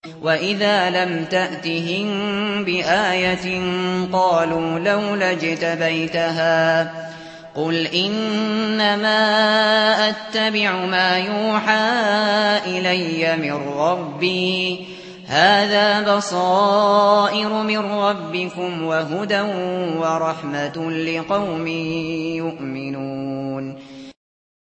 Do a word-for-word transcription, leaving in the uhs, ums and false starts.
وَإِذَا لَمْ تَأْتِهِم بِآيَةٍ قَالُوا لَوْلَا اجْتَبَيْتَهَا ۚ قُلْ إِنَّمَا أَتَّبِعُ مَا يُوحَىٰ إِلَيَّ مِن رَّبِّي ۚ هَٰذَا بَصَائِرُ مِن رَّبِّكُمْ وَهُدًى وَرَحْمَةٌ لِّقَوْمٍ يُؤْمِنُونَ